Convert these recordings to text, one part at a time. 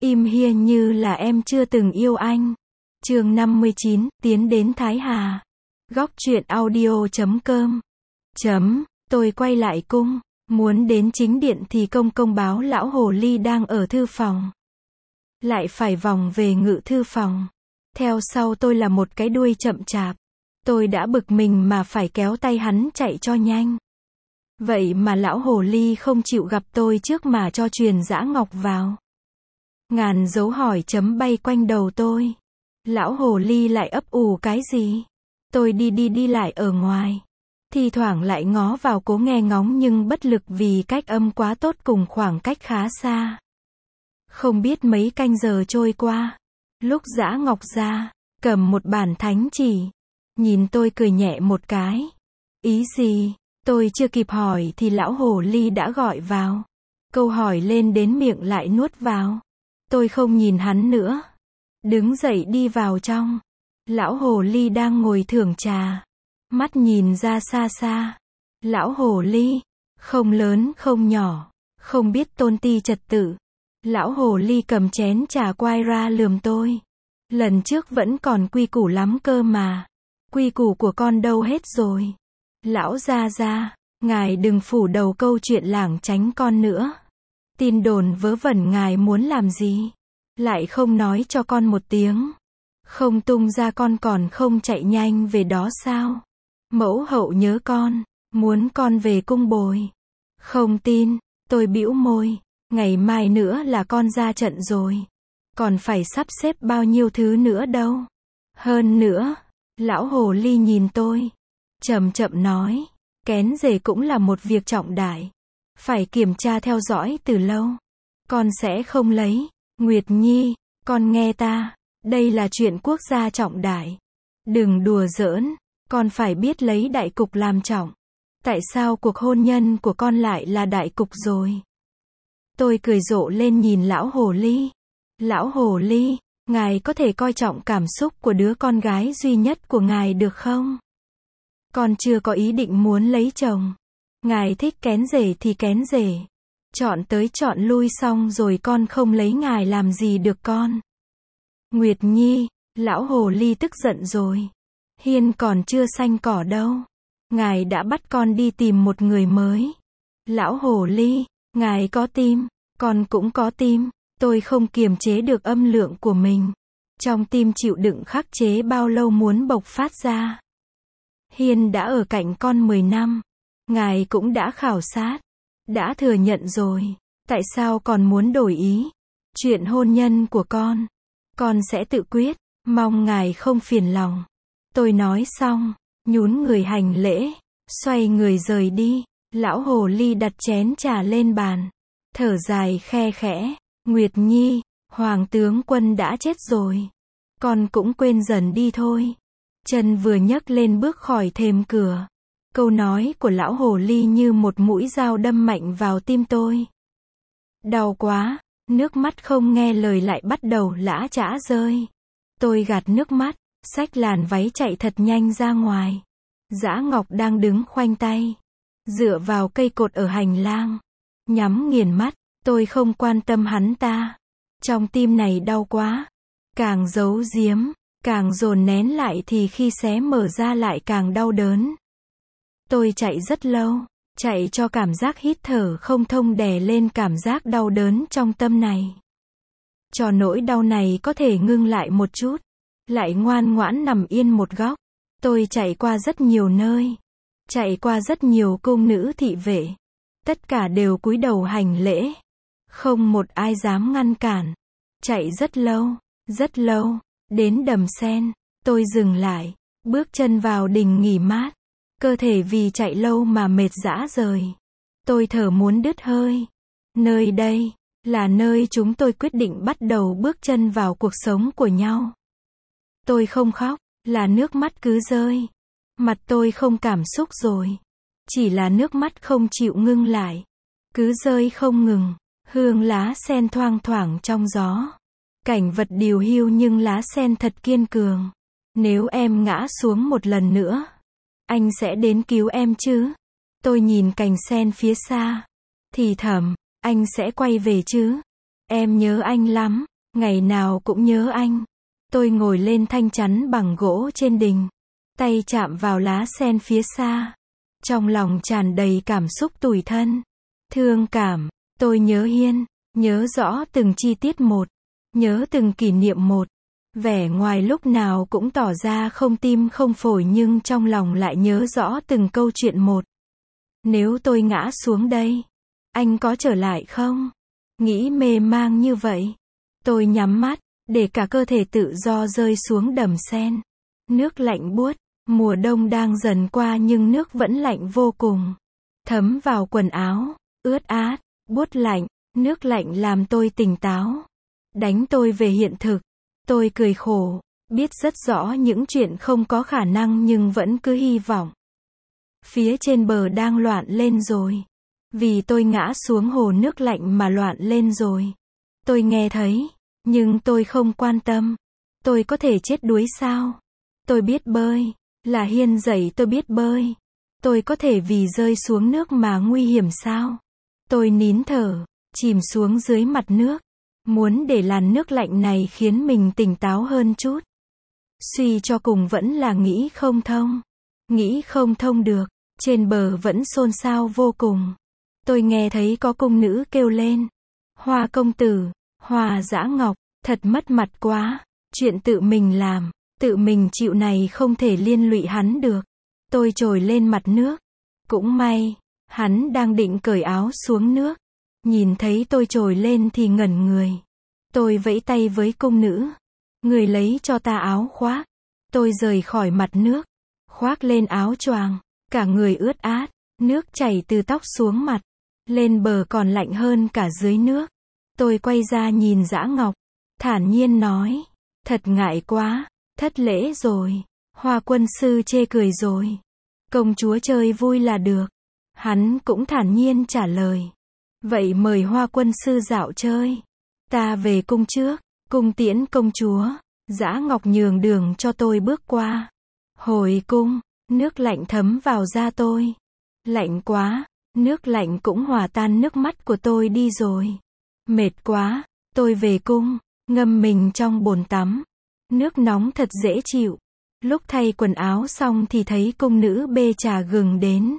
Im hiên như là em chưa từng yêu anh. Chương 59, tiến đến Thái Hà. Góc truyện audio.com. Tôi quay lại cung, muốn đến chính điện thì công công báo lão hồ ly đang ở thư phòng. Lại phải vòng về ngự thư phòng. Theo sau tôi là một cái đuôi chậm chạp. Tôi đã bực mình mà phải kéo tay hắn chạy cho nhanh. Vậy mà lão hồ ly không chịu gặp tôi trước mà cho truyền Dã Ngọc vào. Ngàn dấu hỏi chấm bay quanh đầu tôi. Lão hồ ly lại ấp ủ cái gì? Tôi đi lại ở ngoài. Thi thoảng lại ngó vào cố nghe ngóng nhưng bất lực vì cách âm quá tốt cùng khoảng cách khá xa. Không biết mấy canh giờ trôi qua. Lúc Dã Ngọc ra, cầm một bản thánh chỉ. Nhìn tôi cười nhẹ một cái. Ý gì? Tôi chưa kịp hỏi thì lão hồ ly đã gọi vào. Câu hỏi lên đến miệng lại nuốt vào. Tôi không nhìn hắn nữa. Đứng dậy đi vào trong. Lão hồ ly đang ngồi thưởng trà. Mắt nhìn ra xa xa. Lão hồ ly, không lớn không nhỏ, không biết tôn ti trật tự. Lão hồ ly cầm chén trà quay ra lườm tôi. Lần trước vẫn còn quy củ lắm cơ mà. Quy củ của con đâu hết rồi. Lão gia gia, ngài đừng phủ đầu câu chuyện lảng tránh con nữa. Tin đồn vớ vẩn ngài muốn làm gì? Lại không nói cho con một tiếng. Không tung ra con còn không chạy nhanh về đó sao? Mẫu hậu nhớ con, muốn con về cung bồi. Không tin, tôi bĩu môi. Ngày mai nữa là con ra trận rồi. Còn phải sắp xếp bao nhiêu thứ nữa đâu. Hơn nữa, lão hồ ly nhìn tôi. Chậm chậm nói, kén rể cũng là một việc trọng đại. Phải kiểm tra theo dõi từ lâu. Con sẽ không lấy. Nguyệt Nhi, con nghe ta. Đây là chuyện quốc gia trọng đại. Đừng đùa giỡn. Con phải biết lấy đại cục làm trọng. Tại sao cuộc hôn nhân của con lại là đại cục rồi? Tôi cười rộ lên nhìn lão hồ ly. Lão hồ ly, ngài có thể coi trọng cảm xúc của đứa con gái duy nhất của ngài được không? Con chưa có ý định muốn lấy chồng. Ngài thích kén rể thì kén rể. Chọn tới chọn lui xong rồi con không lấy ngài làm gì được con. Nguyệt Nhi, lão hồ ly tức giận rồi. Hiên còn chưa xanh cỏ đâu. Ngài đã bắt con đi tìm một người mới. Lão hồ ly, ngài có tim, con cũng có tim. Tôi không kiềm chế được âm lượng của mình. Trong tim chịu đựng khắc chế bao lâu muốn bộc phát ra. Hiên đã ở cạnh con 10 năm. Ngài cũng đã khảo sát. Đã thừa nhận rồi. Tại sao còn muốn đổi ý? Chuyện hôn nhân của con sẽ tự quyết. Mong ngài không phiền lòng. Tôi nói xong, nhún người hành lễ, xoay người rời đi. Lão hồ ly đặt chén trà lên bàn. Thở dài khe khẽ. Nguyệt Nhi, Hoàng tướng quân đã chết rồi. Con cũng quên dần đi thôi. Chân vừa nhấc lên bước khỏi thềm cửa. Câu nói của lão hồ ly như một mũi dao đâm mạnh vào tim tôi. Đau quá, nước mắt không nghe lời lại bắt đầu lã chã rơi. Tôi gạt nước mắt, xách làn váy chạy thật nhanh ra ngoài. Dã Ngọc đang đứng khoanh tay, dựa vào cây cột ở hành lang. Nhắm nghiền mắt, tôi không quan tâm hắn ta. Trong tim này đau quá. Càng giấu giếm, càng dồn nén lại thì khi xé mở ra lại càng đau đớn. Tôi chạy rất lâu, chạy cho cảm giác hít thở không thông đè lên cảm giác đau đớn trong tâm này. Cho nỗi đau này có thể ngưng lại một chút, lại ngoan ngoãn nằm yên một góc. Tôi chạy qua rất nhiều nơi, chạy qua rất nhiều cung nữ thị vệ. Tất cả đều cúi đầu hành lễ. Không một ai dám ngăn cản. Chạy rất lâu, đến đầm sen, tôi dừng lại, bước chân vào đình nghỉ mát. Cơ thể vì chạy lâu mà mệt rã rời. Tôi thở muốn đứt hơi. Nơi đây, là nơi chúng tôi quyết định bắt đầu bước chân vào cuộc sống của nhau. Tôi không khóc, là nước mắt cứ rơi. Mặt tôi không cảm xúc rồi. Chỉ là nước mắt không chịu ngưng lại. Cứ rơi không ngừng. Hương lá sen thoang thoảng trong gió. Cảnh vật điều hiu nhưng lá sen thật kiên cường. Nếu em ngã xuống một lần nữa, anh sẽ đến cứu em chứ? Tôi nhìn cành sen phía xa. Thì thầm, anh sẽ quay về chứ? Em nhớ anh lắm. Ngày nào cũng nhớ anh. Tôi ngồi lên thanh chắn bằng gỗ trên đình. Tay chạm vào lá sen phía xa. Trong lòng tràn đầy cảm xúc tủi thân. Thương cảm. Tôi nhớ Hiên. Nhớ rõ từng chi tiết một. Nhớ từng kỷ niệm một. Vẻ ngoài lúc nào cũng tỏ ra không tim không phổi nhưng trong lòng lại nhớ rõ từng câu chuyện một. Nếu tôi ngã xuống đây, anh có trở lại không? Nghĩ mê mang như vậy. Tôi nhắm mắt, để cả cơ thể tự do rơi xuống đầm sen. Nước lạnh buốt, mùa đông đang dần qua nhưng nước vẫn lạnh vô cùng. Thấm vào quần áo, ướt át, buốt lạnh, nước lạnh làm tôi tỉnh táo. Đánh tôi về hiện thực. Tôi cười khổ, biết rất rõ những chuyện không có khả năng nhưng vẫn cứ hy vọng. Phía trên bờ đang loạn lên rồi. Vì tôi ngã xuống hồ nước lạnh mà loạn lên rồi. Tôi nghe thấy, nhưng tôi không quan tâm. Tôi có thể chết đuối sao? Tôi biết bơi, là Hiên dạy tôi biết bơi. Tôi có thể vì rơi xuống nước mà nguy hiểm sao? Tôi nín thở, chìm xuống dưới mặt nước. Muốn để làn nước lạnh này khiến mình tỉnh táo hơn chút. Suy cho cùng vẫn là nghĩ không thông. Nghĩ không thông được. Trên bờ vẫn xôn xao vô cùng. Tôi nghe thấy có cung nữ kêu lên. Hoa công tử, Hoa Dã Ngọc, thật mất mặt quá. Chuyện tự mình làm, tự mình chịu này không thể liên lụy hắn được. Tôi trồi lên mặt nước. Cũng may, hắn đang định cởi áo xuống nước. Nhìn thấy tôi trồi lên thì ngẩn người. Tôi vẫy tay với cung nữ. Người lấy cho ta áo khoác. Tôi rời khỏi mặt nước. Khoác lên áo choàng. Cả người ướt át. Nước chảy từ tóc xuống mặt. Lên bờ còn lạnh hơn cả dưới nước. Tôi quay ra nhìn Dã Ngọc. Thản nhiên nói. Thật ngại quá. Thất lễ rồi. Hoa quân sư chê cười rồi. Công chúa chơi vui là được. Hắn cũng thản nhiên trả lời. Vậy mời Hoa quân sư dạo chơi. Ta về cung trước. Cung tiễn công chúa. Dã Ngọc nhường đường cho tôi bước qua. Hồi cung. Nước lạnh thấm vào da tôi. Lạnh quá. Nước lạnh cũng hòa tan nước mắt của tôi đi rồi. Mệt quá. Tôi về cung. Ngâm mình trong bồn tắm. Nước nóng thật dễ chịu. Lúc thay quần áo xong thì thấy cung nữ bê trà gừng đến.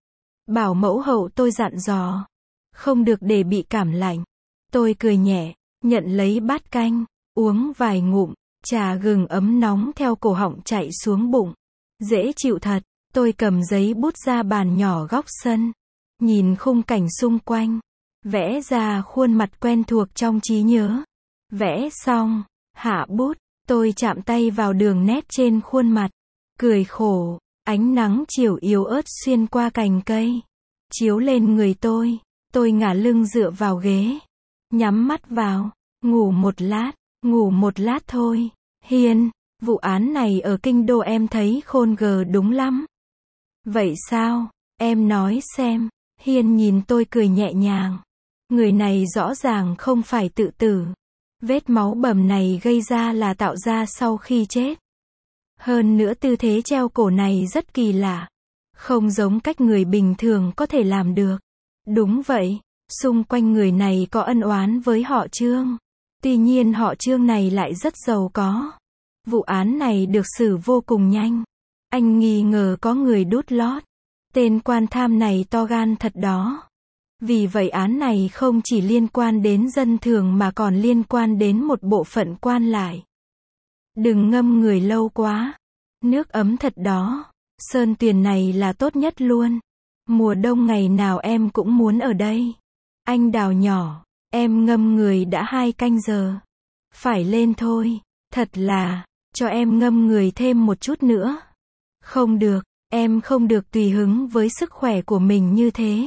Bảo mẫu hậu tôi dặn dò. Không được để bị cảm lạnh. Tôi cười nhẹ. Nhận lấy bát canh. Uống vài ngụm. Trà gừng ấm nóng theo cổ họng chạy xuống bụng. Dễ chịu thật. Tôi cầm giấy bút ra bàn nhỏ góc sân. Nhìn khung cảnh xung quanh. Vẽ ra khuôn mặt quen thuộc trong trí nhớ. Vẽ xong. Hạ bút. Tôi chạm tay vào đường nét trên khuôn mặt. Cười khổ. Ánh nắng chiều yếu ớt xuyên qua cành cây. Chiếu lên người tôi. Tôi ngả lưng dựa vào ghế. Nhắm mắt vào. Ngủ một lát thôi. Hiên, vụ án này ở kinh đô em thấy khôn gờ đúng lắm. Vậy sao? Em nói xem. Hiên nhìn tôi cười nhẹ nhàng. Người này rõ ràng không phải tự tử. Vết máu bầm này gây ra là tạo ra sau khi chết. Hơn nữa tư thế treo cổ này rất kỳ lạ. Không giống cách người bình thường có thể làm được. Đúng vậy, xung quanh người này có ân oán với họ Trương. Tuy nhiên họ Trương này lại rất giàu có. Vụ án này được xử vô cùng nhanh. Anh nghi ngờ có người đút lót. Tên quan tham này to gan thật đó. Vì vậy án này không chỉ liên quan đến dân thường mà còn liên quan đến một bộ phận quan lại. Đừng ngâm người lâu quá. Nước ấm thật đó. Sơn tuyền này là tốt nhất luôn. Mùa đông ngày nào em cũng muốn ở đây. Anh Đào nhỏ, em ngâm người đã 2 canh giờ. Phải lên thôi. Thật là, cho em ngâm người thêm một chút nữa. Không được, em không được tùy hứng với sức khỏe của mình như thế.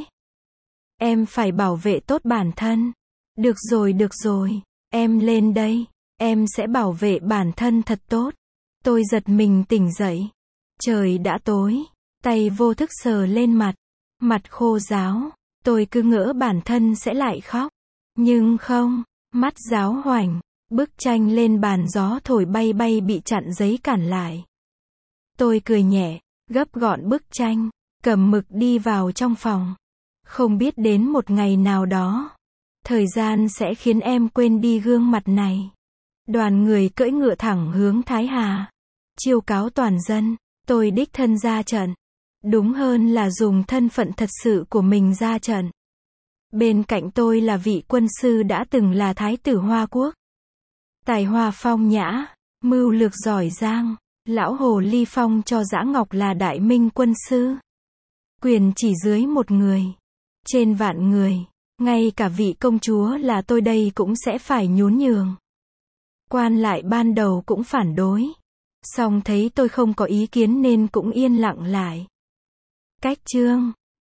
Em phải bảo vệ tốt bản thân. Được rồi, em lên đây. Em sẽ bảo vệ bản thân thật tốt. Tôi giật mình tỉnh dậy. Trời đã tối. Tay vô thức sờ lên mặt. Mặt khô ráo. Tôi cứ ngỡ bản thân sẽ lại khóc. Nhưng không. Mắt ráo hoảnh. Bức tranh lên bàn gió thổi bay bay bị chặn giấy cản lại. Tôi cười nhẹ. Gấp gọn bức tranh. Cầm mực đi vào trong phòng. Không biết đến một ngày nào đó. Thời gian sẽ khiến em quên đi gương mặt này. Đoàn người cưỡi ngựa thẳng hướng Thái Hà. Chiêu cáo toàn dân, tôi đích thân ra trận. Đúng hơn là dùng thân phận thật sự của mình ra trận. Bên cạnh tôi là vị quân sư đã từng là Thái tử Hoa Quốc. Tài hoa phong nhã, mưu lược giỏi giang. Lão Hồ Ly Phong cho Dã Ngọc là đại minh quân sư. Quyền chỉ dưới một người. Trên vạn người. Ngay cả vị công chúa là tôi đây cũng sẽ phải nhún nhường. Quan lại ban đầu cũng phản đối. Song thấy tôi không có ý kiến nên cũng yên lặng lại. Cách chương